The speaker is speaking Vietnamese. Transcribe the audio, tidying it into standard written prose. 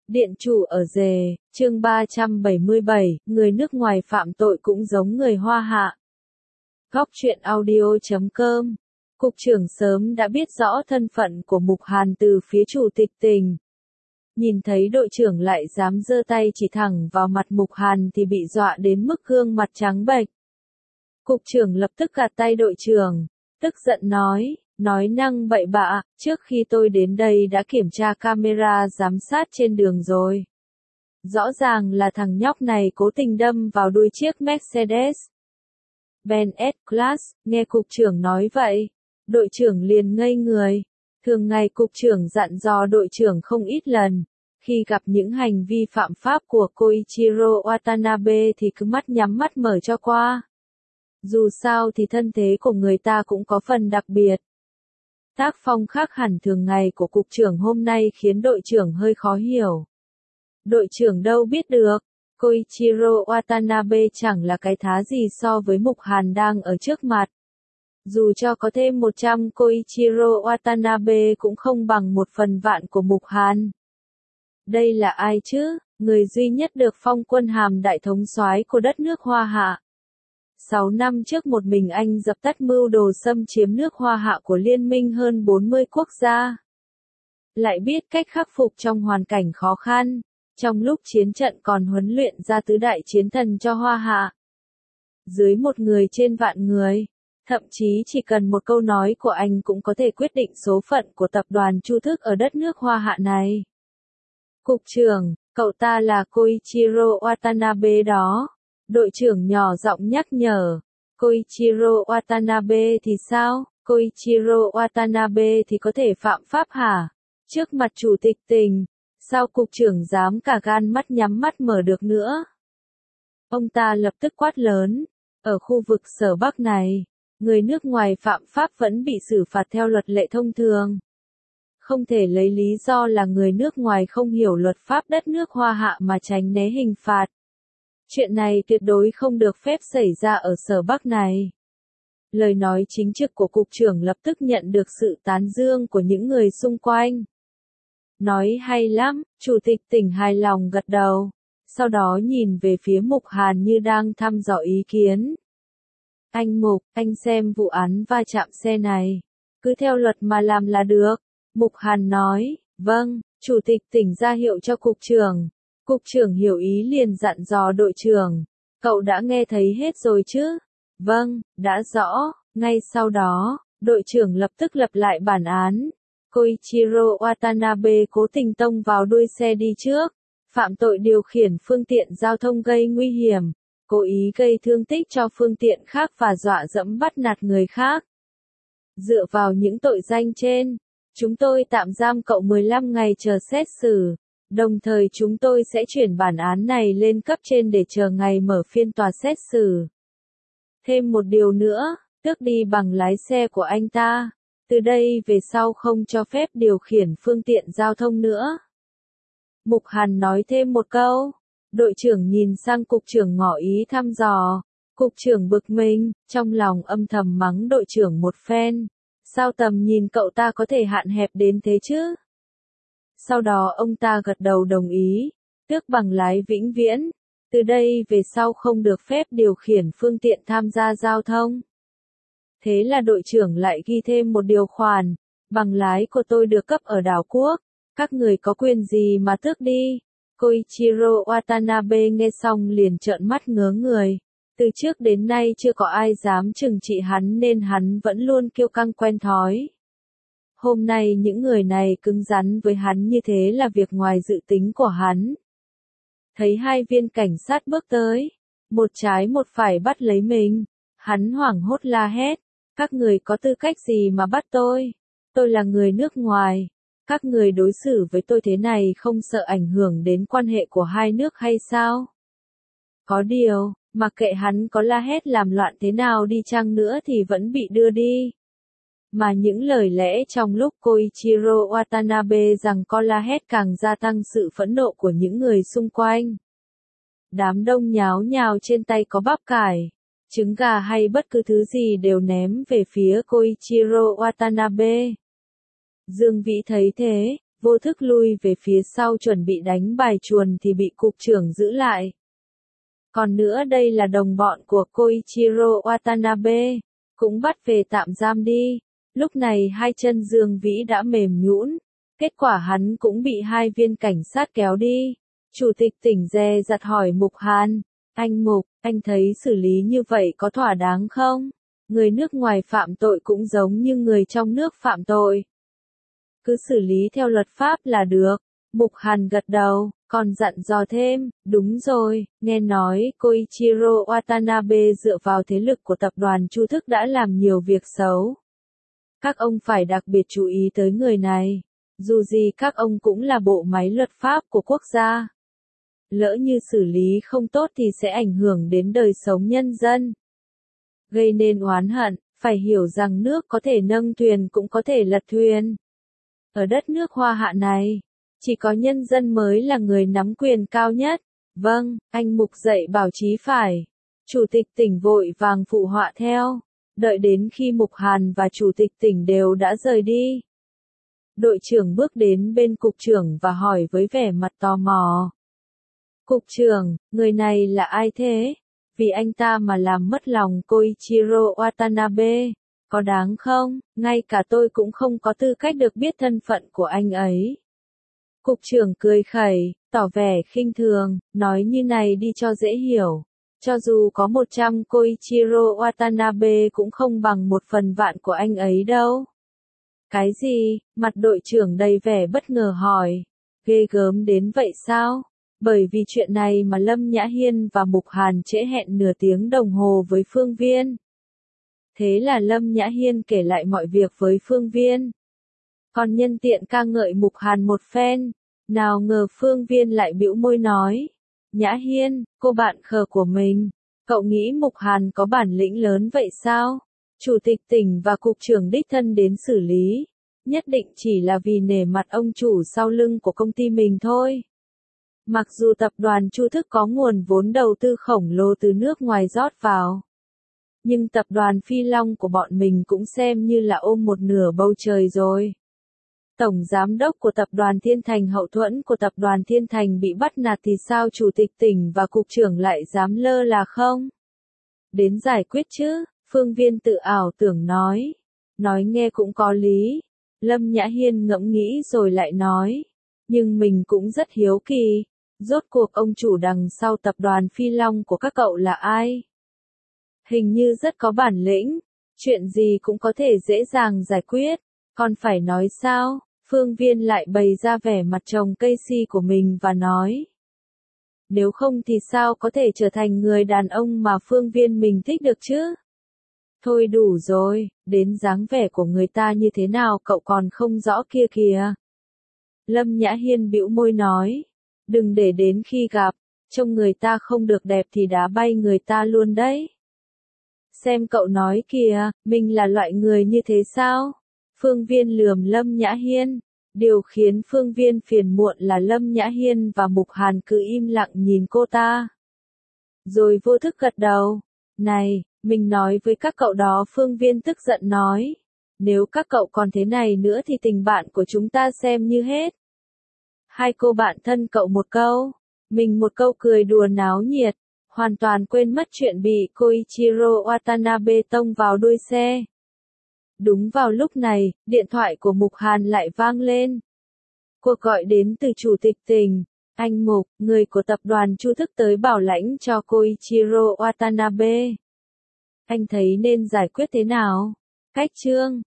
Điện chủ ở rề, chương 377, người nước ngoài phạm tội cũng giống người Hoa hạ. Góc truyện audio.com. Cục trưởng sớm đã biết rõ thân phận của Mục Hàn từ phía chủ tịch tỉnh. Nhìn thấy đội trưởng lại dám giơ tay chỉ thẳng vào mặt Mục Hàn thì bị dọa đến mức gương mặt trắng bệch. Cục trưởng lập tức gạt tay đội trưởng, tức giận nói năng bậy bạ, trước khi tôi đến đây đã kiểm tra camera giám sát trên đường rồi. Rõ ràng là thằng nhóc này cố tình đâm vào đuôi chiếc Mercedes Benz S-Class, nghe cục trưởng nói vậy. Đội trưởng liền ngây người. Thường ngày cục trưởng dặn dò đội trưởng không ít lần. Khi gặp những hành vi phạm pháp của Koichiro Watanabe thì cứ mắt nhắm mắt mở cho qua. Dù sao thì thân thế của người ta cũng có phần đặc biệt. Tác phong khác hẳn thường ngày của cục trưởng hôm nay khiến đội trưởng hơi khó hiểu. Đội trưởng đâu biết được, Koichiro Watanabe chẳng là cái thá gì so với Mục Hàn đang ở trước mặt. Dù cho có thêm 100 Koichiro Watanabe cũng không bằng 1/1000 của Mục Hàn. Đây là ai chứ? Người duy nhất được phong quân hàm đại thống soái của đất nước Hoa hạ. 6 năm trước một mình anh dập tắt mưu đồ xâm chiếm nước Hoa hạ của liên minh hơn 40 quốc gia. Lại biết cách khắc phục trong hoàn cảnh khó khăn, trong lúc chiến trận còn huấn luyện ra tứ đại chiến thần cho Hoa hạ. Dưới một người trên vạn người, thậm chí chỉ cần một câu nói của anh cũng có thể quyết định số phận của tập đoàn Chu Thức ở đất nước Hoa hạ này. Cục trưởng, cậu ta là Koichiro Watanabe đó. Đội trưởng nhỏ giọng nhắc nhở. Koichiro Watanabe thì sao? Koichiro Watanabe thì có thể phạm pháp hả? Trước mặt chủ tịch tỉnh, sao cục trưởng dám cả gan mắt nhắm mắt mở được nữa? Ông ta lập tức quát lớn. Ở khu vực sở Bắc này, người nước ngoài phạm pháp vẫn bị xử phạt theo luật lệ thông thường. Không thể lấy lý do là người nước ngoài không hiểu luật pháp đất nước Hoa hạ mà tránh né hình phạt. Chuyện này tuyệt đối không được phép xảy ra ở sở Bắc này. Lời nói chính trực của cục trưởng lập tức nhận được sự tán dương của những người xung quanh. Nói hay lắm, chủ tịch tỉnh hài lòng gật đầu. Sau đó nhìn về phía Mục Hàn như đang thăm dò ý kiến. Anh Mục, anh xem vụ án va chạm xe này. Cứ theo luật mà làm là được. Mục Hàn nói, vâng, chủ tịch tỉnh ra hiệu cho cục trưởng. Cục trưởng hiểu ý liền dặn dò đội trưởng. Cậu đã nghe thấy hết rồi chứ? Vâng, đã rõ. Ngay sau đó, đội trưởng lập tức lập lại bản án. Koichiro Watanabe cố tình tông vào đuôi xe đi trước. Phạm tội điều khiển phương tiện giao thông gây nguy hiểm. Cố ý gây thương tích cho phương tiện khác và dọa dẫm bắt nạt người khác. Dựa vào những tội danh trên, chúng tôi tạm giam cậu 15 ngày chờ xét xử. Đồng thời chúng tôi sẽ chuyển bản án này lên cấp trên để chờ ngày mở phiên tòa xét xử. Thêm một điều nữa, tước đi bằng lái xe của anh ta. Từ đây về sau không cho phép điều khiển phương tiện giao thông nữa. Mục Hàn nói thêm một câu. Đội trưởng nhìn sang cục trưởng ngỏ ý thăm dò. Cục trưởng bực mình, trong lòng âm thầm mắng đội trưởng một phen. Sao tầm nhìn cậu ta có thể hạn hẹp đến thế chứ? Sau đó ông ta gật đầu đồng ý, tước bằng lái vĩnh viễn, từ đây về sau không được phép điều khiển phương tiện tham gia giao thông. Thế là đội trưởng lại ghi thêm một điều khoản, bằng lái của tôi được cấp ở đảo quốc, các người có quyền gì mà tước đi. Koichiro Watanabe nghe xong liền trợn mắt ngớ người, từ trước đến nay chưa có ai dám trừng trị hắn nên hắn vẫn luôn kiêu căng quen thói. Hôm nay những người này cứng rắn với hắn như thế là việc ngoài dự tính của hắn. Thấy hai viên cảnh sát bước tới, một trái một phải bắt lấy mình, hắn hoảng hốt la hét, các người có tư cách gì mà bắt tôi? Tôi là người nước ngoài, các người đối xử với tôi thế này không sợ ảnh hưởng đến quan hệ của hai nước hay sao? Có điều, mặc kệ hắn có la hét làm loạn thế nào đi chăng nữa thì vẫn bị đưa đi. Mà những lời lẽ trong lúc Koichiro Watanabe rằng co la hét càng gia tăng sự phẫn nộ của những người xung quanh. Đám đông nháo nhào trên tay có bắp cải, trứng gà hay bất cứ thứ gì đều ném về phía Koichiro Watanabe. Dương Vĩ thấy thế, vô thức lui về phía sau chuẩn bị đánh bài chuồn thì bị cục trưởng giữ lại. Còn nữa đây là đồng bọn của Koichiro Watanabe, cũng bắt về tạm giam đi. Lúc này hai chân Dương Vĩ đã mềm nhũn, kết quả hắn cũng bị hai viên cảnh sát kéo đi. Chủ tịch tỉnh dè dặt hỏi Mục Hàn, anh Mục, anh thấy xử lý như vậy có thỏa đáng không? Người nước ngoài phạm tội cũng giống như người trong nước phạm tội. Cứ xử lý theo luật pháp là được. Mục Hàn gật đầu, còn dặn dò thêm, đúng rồi, nghe nói Koichiro Watanabe dựa vào thế lực của tập đoàn Chu Thức đã làm nhiều việc xấu. Các ông phải đặc biệt chú ý tới người này. Dù gì các ông cũng là bộ máy luật pháp của quốc gia. Lỡ như xử lý không tốt thì sẽ ảnh hưởng đến đời sống nhân dân. Gây nên oán hận, phải hiểu rằng nước có thể nâng thuyền cũng có thể lật thuyền. Ở đất nước Hoa Hạ này, chỉ có nhân dân mới là người nắm quyền cao nhất. Vâng, anh Mục dạy bảo chí phải. Chủ tịch tỉnh vội vàng phụ họa theo. Đợi đến khi Mục Hàn và chủ tịch tỉnh đều đã rời đi. Đội trưởng bước đến bên cục trưởng và hỏi với vẻ mặt tò mò. Cục trưởng, người này là ai thế? Vì anh ta mà làm mất lòng Koichiro Watanabe, có đáng không? Ngay cả tôi cũng không có tư cách được biết thân phận của anh ấy. Cục trưởng cười khẩy, tỏ vẻ khinh thường, nói như này đi cho dễ hiểu. Cho dù có 100 Koichiro Watanabe cũng không bằng 1/1000 của anh ấy đâu. Cái gì? Mặt đội trưởng đầy vẻ bất ngờ hỏi. Ghê gớm đến vậy sao? Bởi vì chuyện này mà Lâm Nhã Hiên và Mục Hàn trễ hẹn nửa tiếng đồng hồ với Phương Viên. Thế là Lâm Nhã Hiên kể lại mọi việc với Phương Viên. Còn nhân tiện ca ngợi Mục Hàn một phen. Nào ngờ Phương Viên lại bĩu môi nói. Nhã Hiên, cô bạn khờ của mình, cậu nghĩ Mục Hàn có bản lĩnh lớn vậy sao? Chủ tịch tỉnh và cục trưởng đích thân đến xử lý, nhất định chỉ là vì nể mặt ông chủ sau lưng của công ty mình thôi. Mặc dù tập đoàn Chu Thức có nguồn vốn đầu tư khổng lồ từ nước ngoài rót vào, nhưng tập đoàn Phi Long của bọn mình cũng xem như là ôm một nửa bầu trời rồi. Tổng giám đốc của tập đoàn Thiên Thành hậu thuẫn của tập đoàn Thiên Thành bị bắt nạt thì sao chủ tịch tỉnh và cục trưởng lại dám lơ là không? Đến giải quyết chứ, Phương Viên tự ảo tưởng nói. Nói nghe cũng có lý. Lâm Nhã Hiên ngẫm nghĩ rồi lại nói. Nhưng mình cũng rất hiếu kỳ. Rốt cuộc ông chủ đằng sau tập đoàn Phi Long của các cậu là ai? Hình như rất có bản lĩnh. Chuyện gì cũng có thể dễ dàng giải quyết. Còn phải nói sao? Phương Viên lại bày ra vẻ mặt trồng cây si của mình và nói. Nếu không thì sao có thể trở thành người đàn ông mà Phương Viên mình thích được chứ? Thôi đủ rồi, đến dáng vẻ của người ta như thế nào cậu còn không rõ kia kìa. Lâm Nhã Hiên bĩu môi nói. Đừng để đến khi gặp, trông người ta không được đẹp thì đá bay người ta luôn đấy. Xem cậu nói kìa, mình là loại người như thế sao? Phương Viên lườm Lâm Nhã Hiên. Điều khiến Phương Viên phiền muộn là Lâm Nhã Hiên và Mục Hàn cứ im lặng nhìn cô ta. Rồi vô thức gật đầu. Này, mình nói với các cậu đó, Phương Viên tức giận nói. Nếu các cậu còn thế này nữa thì tình bạn của chúng ta xem như hết. Hai cô bạn thân cậu một câu, mình một câu cười đùa náo nhiệt, hoàn toàn quên mất chuyện bị Koichiro Watanabe tông vào đuôi xe. Đúng vào lúc này, điện thoại của Mục Hàn lại vang lên. Cuộc gọi đến từ chủ tịch tỉnh. Anh Mục, người của tập đoàn Chu Thức tới bảo lãnh cho Koichiro Watanabe. Anh thấy nên giải quyết thế nào? Cách chương